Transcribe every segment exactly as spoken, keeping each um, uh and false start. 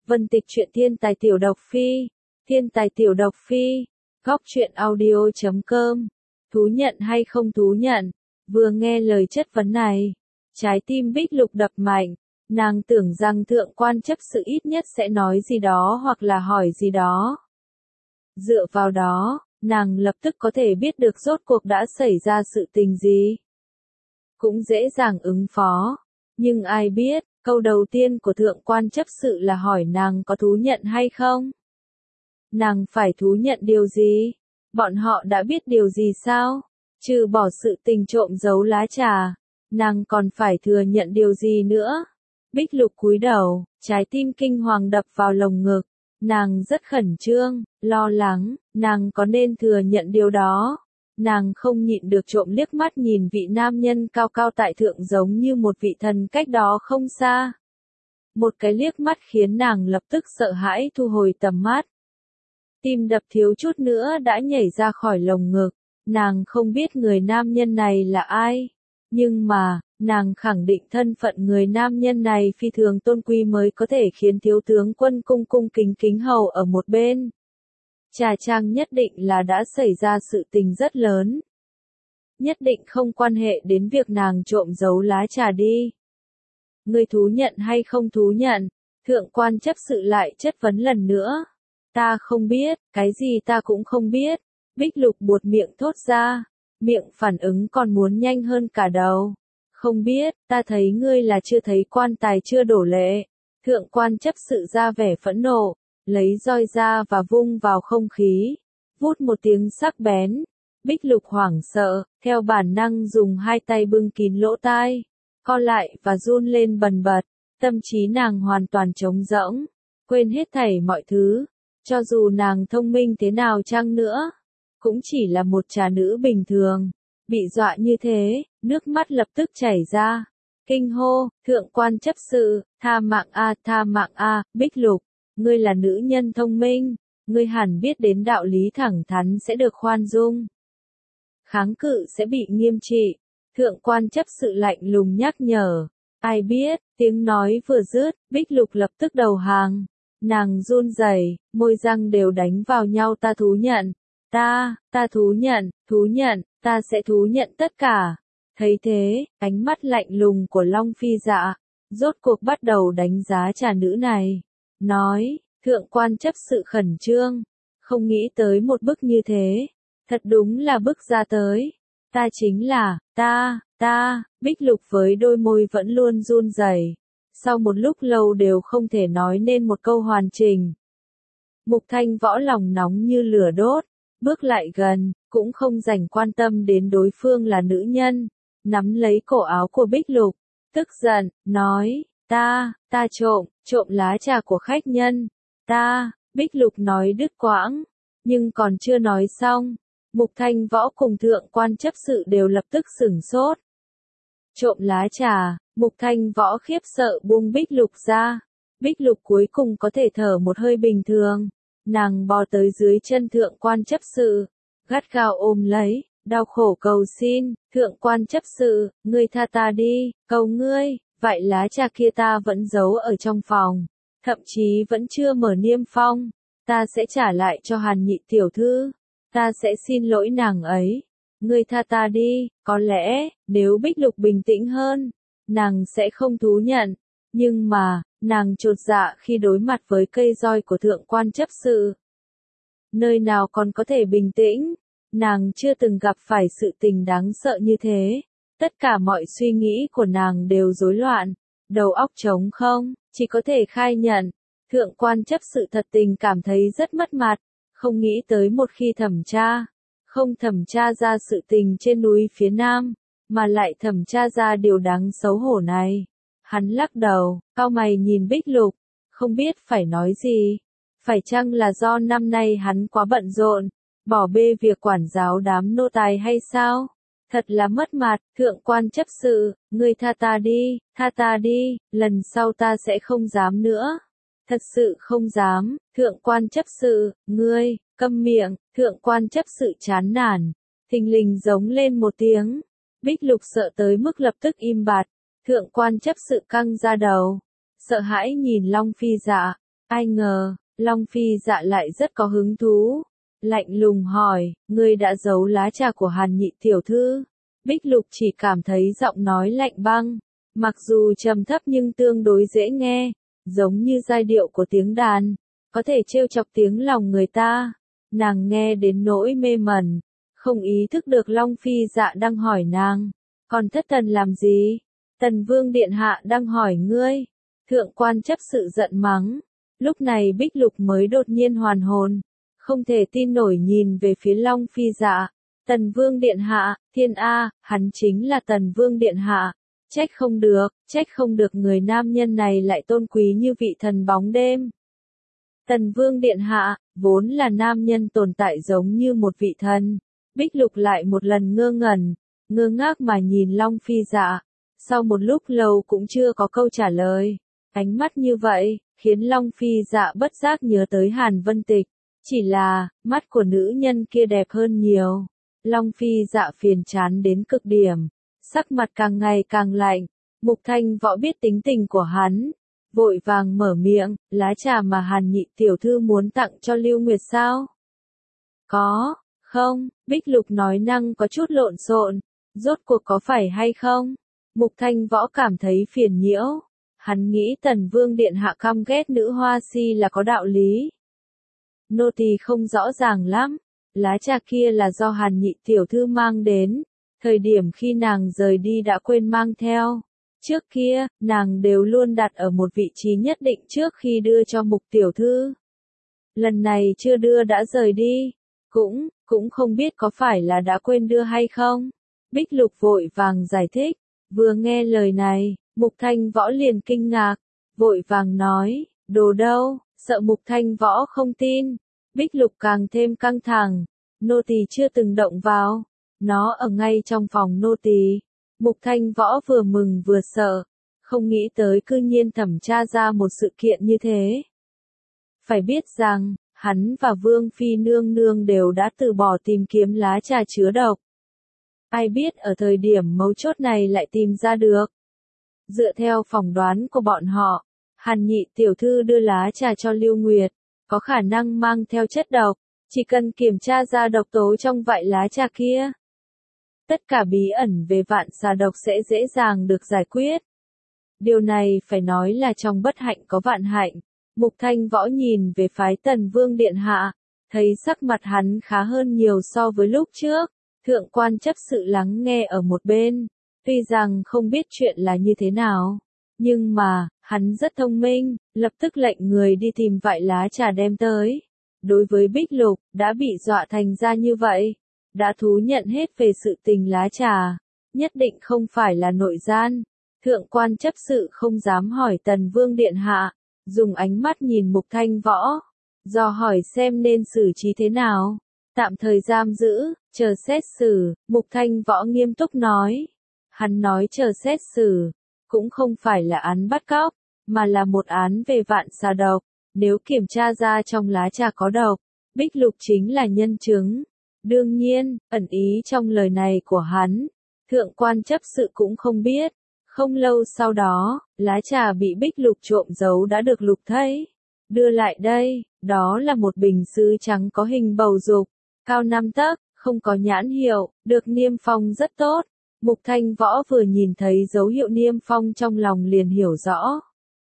Vân Tịch truyện thiên tài tiểu độc phi, thiên tài tiểu độc phi, góc truyện audio chấm com. Thú nhận hay không thú nhận? Vừa nghe lời chất vấn này, trái tim Bích Lục đập mạnh, nàng tưởng rằng thượng quan chấp sự ít nhất sẽ nói gì đó hoặc là hỏi gì đó. Dựa vào đó, nàng lập tức có thể biết được rốt cuộc đã xảy ra sự tình gì. Cũng dễ dàng ứng phó, nhưng ai biết, câu đầu tiên của thượng quan chấp sự là hỏi nàng có thú nhận hay không? Nàng phải thú nhận điều gì? Bọn họ đã biết điều gì sao? Trừ bỏ sự tình trộm giấu lá trà, nàng còn phải thừa nhận điều gì nữa? Bích Lục cúi đầu, trái tim kinh hoàng đập vào lồng ngực. Nàng rất khẩn trương, lo lắng, nàng có nên thừa nhận điều đó? Nàng không nhịn được trộm liếc mắt nhìn vị nam nhân cao cao tại thượng giống như một vị thần cách đó không xa. Một cái liếc mắt khiến nàng lập tức sợ hãi thu hồi tầm mắt. Tim đập thiếu chút nữa đã nhảy ra khỏi lồng ngực. Nàng không biết người nam nhân này là ai. Nhưng mà, nàng khẳng định thân phận người nam nhân này phi thường tôn quý mới có thể khiến thiếu tướng quân cung cung kính kính hầu ở một bên. Trà Trang nhất định là đã xảy ra sự tình rất lớn. Nhất định không quan hệ đến việc nàng trộm giấu lá trà đi. Ngươi thú nhận hay không thú nhận? Thượng quan chấp sự lại chất vấn lần nữa. Ta không biết, cái gì ta cũng không biết. Bích Lục buột miệng thốt ra. Miệng phản ứng còn muốn nhanh hơn cả đầu. Không biết, ta thấy ngươi là chưa thấy quan tài chưa đổ lệ. Thượng quan chấp sự ra vẻ phẫn nộ, lấy roi ra và vung vào không khí. Vút một tiếng sắc bén. Bích Lục hoảng sợ, theo bản năng dùng hai tay bưng kín lỗ tai, co lại và run lên bần bật. Tâm trí nàng hoàn toàn trống rỗng, quên hết thảy mọi thứ. Cho dù nàng thông minh thế nào chăng nữa, cũng chỉ là một trà nữ bình thường. Bị dọa như thế, nước mắt lập tức chảy ra. Kinh hô, thượng quan chấp sự, tha mạng a, tha mạng a, Bích Lục, ngươi là nữ nhân thông minh, ngươi hẳn biết đến đạo lý thẳng thắn sẽ được khoan dung. Kháng cự sẽ bị nghiêm trị. Thượng quan chấp sự lạnh lùng nhắc nhở. Ai biết, tiếng nói vừa dứt, Bích Lục lập tức đầu hàng. Nàng run rẩy, môi răng đều đánh vào nhau. Ta thú nhận, ta, ta thú nhận, thú nhận, ta sẽ thú nhận tất cả. Thấy thế, ánh mắt lạnh lùng của Long Phi Dạ, rốt cuộc bắt đầu đánh giá trà nữ này. Nói, thượng quan chấp sự khẩn trương, không nghĩ tới một bức như thế. Thật đúng là bức ra tới. Ta chính là, ta, ta, Bích Lục với đôi môi vẫn luôn run rẩy. Sau một lúc lâu đều không thể nói nên một câu hoàn chỉnh. Mục Thanh Võ lòng nóng như lửa đốt, bước lại gần, cũng không dành quan tâm đến đối phương là nữ nhân, nắm lấy cổ áo của Bích Lục, tức giận, nói, ta, ta trộm, trộm lá trà của khách nhân, ta, Bích Lục nói đứt quãng, nhưng còn chưa nói xong, Mục Thanh Võ cùng thượng quan chấp sự đều lập tức sửng sốt. Trộm lá trà, Mục Thanh Võ khiếp sợ buông Bích Lục ra, Bích Lục cuối cùng có thể thở một hơi bình thường, nàng bò tới dưới chân thượng quan chấp sự, gắt gao ôm lấy, đau khổ cầu xin, thượng quan chấp sự, ngươi tha ta đi, cầu ngươi, vậy lá trà kia ta vẫn giấu ở trong phòng, thậm chí vẫn chưa mở niêm phong, ta sẽ trả lại cho Hàn Nhị tiểu thư, ta sẽ xin lỗi nàng ấy, ngươi tha ta đi. Có lẽ, nếu Bích Lục bình tĩnh hơn, nàng sẽ không thú nhận, nhưng mà, nàng chột dạ khi đối mặt với cây roi của thượng quan chấp sự. Nơi nào còn có thể bình tĩnh, nàng chưa từng gặp phải sự tình đáng sợ như thế, tất cả mọi suy nghĩ của nàng đều rối loạn, đầu óc trống không, chỉ có thể khai nhận, thượng quan chấp sự thật tình cảm thấy rất mất mặt, không nghĩ tới một khi thẩm tra, không thẩm tra ra sự tình trên núi phía Nam, mà lại thẩm tra ra điều đáng xấu hổ này. Hắn lắc đầu, cau mày nhìn Bích Lục, không biết phải nói gì. Phải chăng là do năm nay hắn quá bận rộn, bỏ bê việc quản giáo đám nô tài hay sao? Thật là mất mặt, thượng quan chấp sự, ngươi tha ta đi, tha ta đi, lần sau ta sẽ không dám nữa. Thật sự không dám, thượng quan chấp sự, ngươi, câm miệng, thượng quan chấp sự chán nản, thình lình giống lên một tiếng. Bích Lục sợ tới mức lập tức im bặt, thượng quan chấp sự căng ra đầu, sợ hãi nhìn Long Phi Dạ, Ai ngờ, Long Phi Dạ lại rất có hứng thú. Lạnh lùng hỏi, ngươi đã giấu lá trà của Hàn Nhị tiểu thư? Bích Lục chỉ cảm thấy giọng nói lạnh băng, mặc dù trầm thấp nhưng tương đối dễ nghe, giống như giai điệu của tiếng đàn, có thể trêu chọc tiếng lòng người ta. Nàng nghe đến nỗi mê mẩn, không ý thức được Long Phi Dạ đang hỏi nàng, còn thất thần làm gì? Tần Vương điện hạ đang hỏi ngươi. Thượng quan chấp sự giận mắng. Lúc này Bích Lục mới đột nhiên hoàn hồn, không thể tin nổi nhìn về phía Long Phi Dạ. Tần Vương điện hạ, thiên a, hắn chính là Tần Vương điện hạ. Trách không được, trách không được người nam nhân này lại tôn quý như vị thần bóng đêm. Tần Vương điện hạ, vốn là nam nhân tồn tại giống như một vị thần. Bích Lục lại một lần ngơ ngẩn, ngơ ngác mà nhìn Long Phi Dạ. Sau một lúc lâu cũng chưa có câu trả lời. Ánh mắt như vậy, khiến Long Phi Dạ bất giác nhớ tới Hàn Vân Tịch. Chỉ là, mắt của nữ nhân kia đẹp hơn nhiều. Long Phi Dạ phiền chán đến cực điểm, sắc mặt càng ngày càng lạnh. Mục Thanh Võ biết tính tình của hắn, vội vàng mở miệng, lá trà mà Hàn Nhị tiểu thư muốn tặng cho Lưu Nguyệt sao? Có, không, Bích Lục nói năng có chút lộn xộn, rốt cuộc có phải hay không? Mục Thanh Võ cảm thấy phiền nhiễu, hắn nghĩ Tần Vương điện hạ căm ghét nữ hoa si là có đạo lý. Nô tỳ không rõ ràng lắm, lá trà kia là do Hàn Nhị tiểu thư mang đến, thời điểm khi nàng rời đi đã quên mang theo. Trước kia, nàng đều luôn đặt ở một vị trí nhất định trước khi đưa cho Mục tiểu thư. Lần này chưa đưa đã rời đi, cũng, cũng không biết có phải là đã quên đưa hay không. Bích Lục vội vàng giải thích, vừa nghe lời này, Mục Thanh Võ liền kinh ngạc, vội vàng nói, đồ đâu, sợ Mục Thanh Võ không tin. Bích Lục càng thêm căng thẳng, nô tỳ chưa từng động vào, nó ở ngay trong phòng nô tỳ. Mục Thanh Võ vừa mừng vừa sợ, không nghĩ tới cư nhiên thẩm tra ra một sự kiện như thế. Phải biết rằng, hắn và Vương Phi nương nương đều đã từ bỏ tìm kiếm lá trà chứa độc. Ai biết ở thời điểm mấu chốt này lại tìm ra được. Dựa theo phỏng đoán của bọn họ, Hàn Nhị tiểu thư đưa lá trà cho Lưu Nguyệt, có khả năng mang theo chất độc, chỉ cần kiểm tra ra độc tố trong vại lá trà kia. Tất cả bí ẩn về vạn xà độc sẽ dễ dàng được giải quyết. Điều này phải nói là trong bất hạnh có vạn hạnh. Mục Thanh Võ nhìn về phái Tần Vương điện hạ, thấy sắc mặt hắn khá hơn nhiều so với lúc trước. Thượng quan chấp sự lắng nghe ở một bên, tuy rằng không biết chuyện là như thế nào, nhưng mà, hắn rất thông minh, lập tức lệnh người đi tìm vại lá trà đem tới. Đối với Bích Lục, đã bị dọa thành ra như vậy, đã thú nhận hết về sự tình lá trà, nhất định không phải là nội gian. Thượng quan chấp sự không dám hỏi Tần Vương điện hạ, dùng ánh mắt nhìn Mục Thanh Võ, do hỏi xem nên xử trí thế nào. Tạm thời giam giữ, chờ xét xử, Mục Thanh Võ nghiêm túc nói. Hắn nói chờ xét xử, cũng không phải là án bắt cóc, mà là một án về vạn xà độc. Nếu kiểm tra ra trong lá trà có độc, Bích Lục chính là nhân chứng. Đương nhiên, ẩn ý trong lời này của hắn, thượng quan chấp sự cũng không biết. Không lâu sau đó, lá trà bị Bích Lục trộm giấu đã được Lục thấy. Đưa lại đây, đó là một bình sứ trắng có hình bầu dục, cao năm tấc, không có nhãn hiệu, được niêm phong rất tốt. Mục Thanh Võ vừa nhìn thấy dấu hiệu niêm phong trong lòng liền hiểu rõ.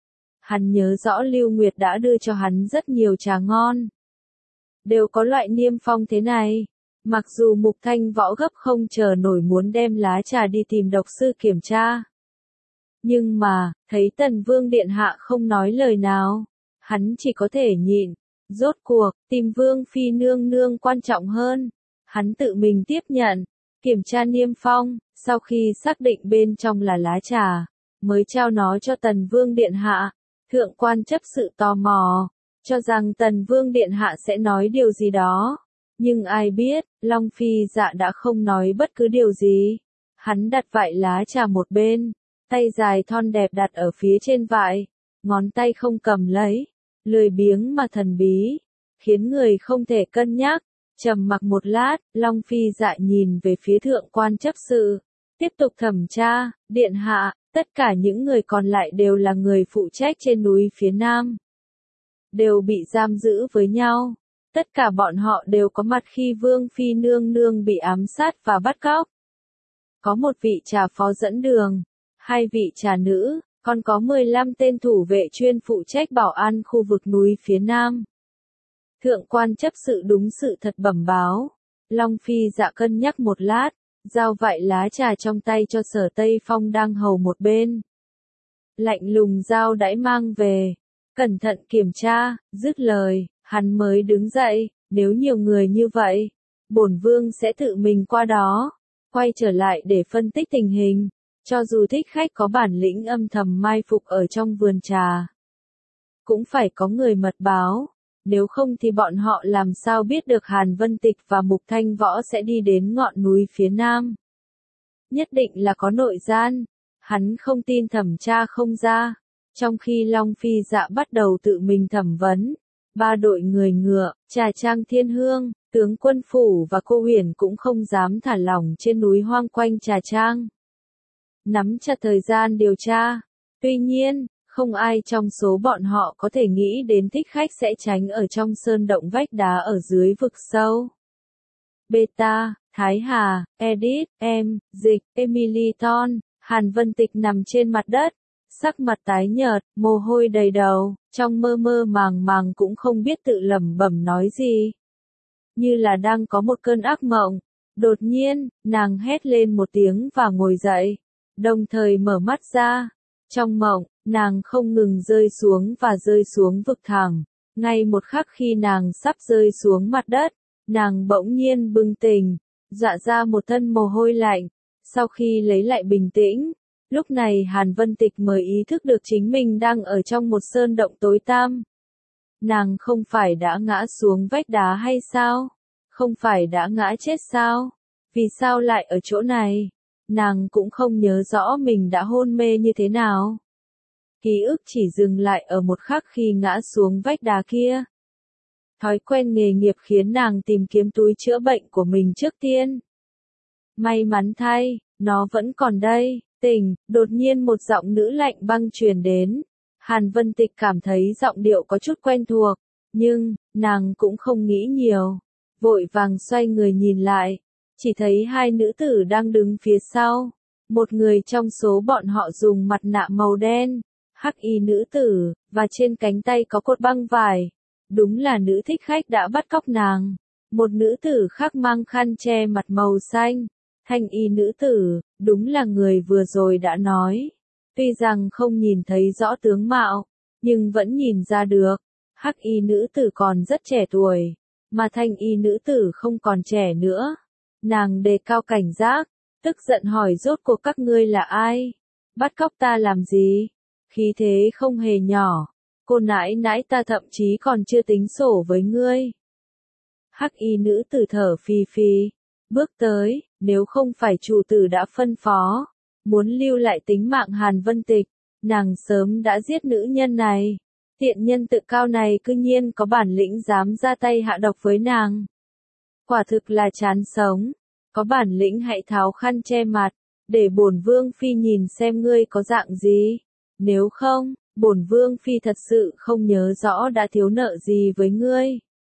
Hắn nhớ rõ Lưu Nguyệt đã đưa cho hắn rất nhiều trà ngon. Đều có loại niêm phong thế này. Mặc dù Mục Thanh Võ gấp không chờ nổi muốn đem lá trà đi tìm độc sư kiểm tra. Nhưng mà, thấy Tần Vương điện hạ không nói lời nào, hắn chỉ có thể nhịn. Rốt cuộc, tìm Vương Phi nương nương quan trọng hơn. Hắn tự mình tiếp nhận, kiểm tra niêm phong, sau khi xác định bên trong là lá trà, mới trao nó cho Tần Vương điện hạ. Thượng quan chấp sự tò mò, cho rằng Tần Vương điện hạ sẽ nói điều gì đó. Nhưng ai biết, Long Phi Dạ đã không nói bất cứ điều gì. Hắn đặt vại lá trà một bên, tay dài thon đẹp đặt ở phía trên vại, ngón tay không cầm lấy, lười biếng mà thần bí, khiến người không thể cân nhắc. Trầm mặc một lát, Long Phi Dạ nhìn về phía thượng quan chấp sự, tiếp tục thẩm tra, điện hạ, tất cả những người còn lại đều là người phụ trách trên núi phía nam. đều bị giam giữ với nhau. Tất cả bọn họ đều có mặt khi Vương Phi nương nương bị ám sát và bắt cóc. Có một vị trà phó dẫn đường, hai vị trà nữ, còn có mười lăm tên thủ vệ chuyên phụ trách bảo an khu vực núi phía Nam. Thượng quan chấp sự đúng sự thật bẩm báo. Long Phi Dạ cân nhắc một lát, giao vại lá trà trong tay cho Sở Tây Phong đang hầu một bên. Lạnh lùng giao đãi mang về, cẩn thận kiểm tra, dứt lời, hắn mới đứng dậy, nếu nhiều người như vậy, bổn vương sẽ tự mình qua đó, quay trở lại để phân tích tình hình, cho dù thích khách có bản lĩnh âm thầm mai phục ở trong vườn trà. Cũng phải có người mật báo, nếu không thì bọn họ làm sao biết được Hàn Vân Tịch và Mục Thanh Võ sẽ đi đến ngọn núi phía Nam. Nhất định là có nội gian, hắn không tin thẩm tra không ra, trong khi Long Phi Dạ bắt đầu tự mình thẩm vấn. Ba đội người ngựa, Trà Trang Thiên Hương, tướng quân phủ và cô Huyền cũng không dám thả lỏng trên núi hoang quanh Trà Trang. Nắm chặt thời gian điều tra. Tuy nhiên, không ai trong số bọn họ có thể nghĩ đến thích khách sẽ tránh ở trong sơn động vách đá ở dưới vực sâu. Beta, Thái Hà, Edith, Em, Dịch, Emily Ton, Hàn Vân Tịch nằm trên mặt đất. Sắc mặt tái nhợt, mồ hôi đầy đầu, trong mơ mơ màng màng cũng không biết tự lẩm bẩm nói gì. Như là đang có một cơn ác mộng. Đột nhiên, nàng hét lên một tiếng và ngồi dậy, đồng thời mở mắt ra. Trong mộng, nàng không ngừng rơi xuống và rơi xuống vực thẳm. Ngay một khắc khi nàng sắp rơi xuống mặt đất, nàng bỗng nhiên bừng tỉnh, dọa ra một thân mồ hôi lạnh. Sau khi lấy lại bình tĩnh, lúc này Hàn Vân Tịch mới ý thức được chính mình đang ở trong một sơn động tối tăm. Nàng không phải đã ngã xuống vách đá hay sao? Không phải đã ngã chết sao? Vì sao lại ở chỗ này? Nàng cũng không nhớ rõ mình đã hôn mê như thế nào. Ký ức chỉ dừng lại ở một khắc khi ngã xuống vách đá kia. Thói quen nghề nghiệp khiến nàng tìm kiếm túi chữa bệnh của mình trước tiên. May mắn thay, nó vẫn còn đây. Tỉnh, đột nhiên một giọng nữ lạnh băng truyền đến. Hàn Vân Tịch cảm thấy giọng điệu có chút quen thuộc, nhưng, nàng cũng không nghĩ nhiều. Vội vàng xoay người nhìn lại, chỉ thấy hai nữ tử đang đứng phía sau. Một người trong số bọn họ dùng mặt nạ màu đen, hắc y nữ tử, và trên cánh tay có cột băng vải. Đúng là nữ thích khách đã bắt cóc nàng. Một nữ tử khác mang khăn che mặt màu xanh. Thanh y nữ tử, đúng là người vừa rồi đã nói. Tuy rằng không nhìn thấy rõ tướng mạo, nhưng vẫn nhìn ra được. Hắc y nữ tử còn rất trẻ tuổi, mà thanh y nữ tử không còn trẻ nữa. Nàng đề cao cảnh giác, tức giận hỏi rốt cuộc các ngươi là ai? Bắt cóc ta làm gì? Khí thế không hề nhỏ. Cô nãi nãi ta thậm chí còn chưa tính sổ với ngươi. Hắc y nữ tử thở phì phì, bước tới, nếu không phải chủ tử đã phân phó, muốn lưu lại tính mạng Hàn Vân Tịch, nàng sớm đã giết nữ nhân này. Tiện nhân tự cao này cư nhiên có bản lĩnh dám ra tay hạ độc với nàng. Quả thực là chán sống, có bản lĩnh hãy tháo khăn che mặt, để bổn vương phi nhìn xem ngươi có dạng gì. Nếu không, bổn vương phi thật sự không nhớ rõ đã thiếu nợ gì với ngươi.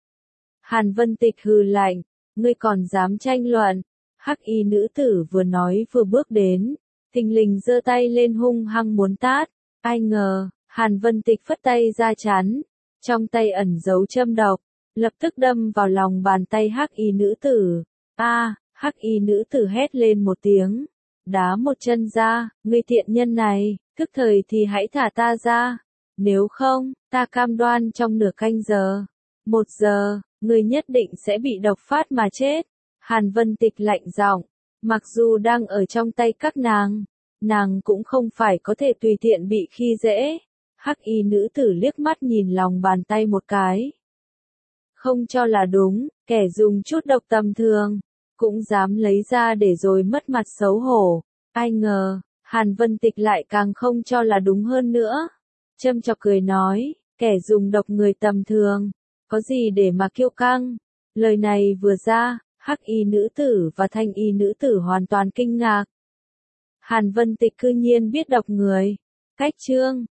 Hàn Vân Tịch hừ lạnh, ngươi còn dám tranh luận. Hắc y nữ tử vừa nói vừa bước đến, thình lình giơ tay lên hung hăng muốn tát. Ai ngờ, Hàn Vân Tịch phất tay ra chắn, trong tay ẩn giấu châm độc, lập tức đâm vào lòng bàn tay hắc y nữ tử. A, hắc y nữ tử hét lên một tiếng, đá một chân ra, ngươi tiện nhân này, thức thời thì hãy thả ta ra, nếu không, ta cam đoan trong nửa canh giờ, một giờ, ngươi nhất định sẽ bị độc phát mà chết. Hàn Vân Tịch lạnh giọng, mặc dù đang ở trong tay các nàng, nàng cũng không phải có thể tùy tiện bị khi dễ. Hắc y nữ tử liếc mắt nhìn lòng bàn tay một cái. Không cho là đúng, kẻ dùng chút độc tầm thường, cũng dám lấy ra để rồi mất mặt xấu hổ. Ai ngờ, Hàn Vân Tịch lại càng không cho là đúng hơn nữa. Châm chọc cười nói, kẻ dùng độc người tầm thường, có gì để mà kiêu căng. Lời này vừa ra, hắc y nữ tử và thanh y nữ tử hoàn toàn kinh ngạc. Hàn Vân Tịch cư nhiên biết độc người. Cách chương